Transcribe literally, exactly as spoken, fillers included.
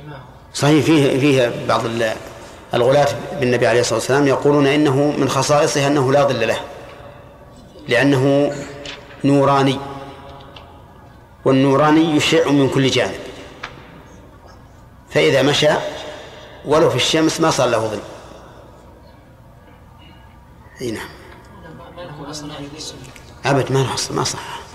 صحيح. فيه فيه بعض الغلاة بالنبي عليه الصلاة والسلام يقولون إنه من خصائصه أنه لا ظل له لأنه نوراني، والنوراني يشع من كل جانب، فإذا مشى ولو في الشمس ما صار له ظل. نعم. أبد ما له أصل، ما صح.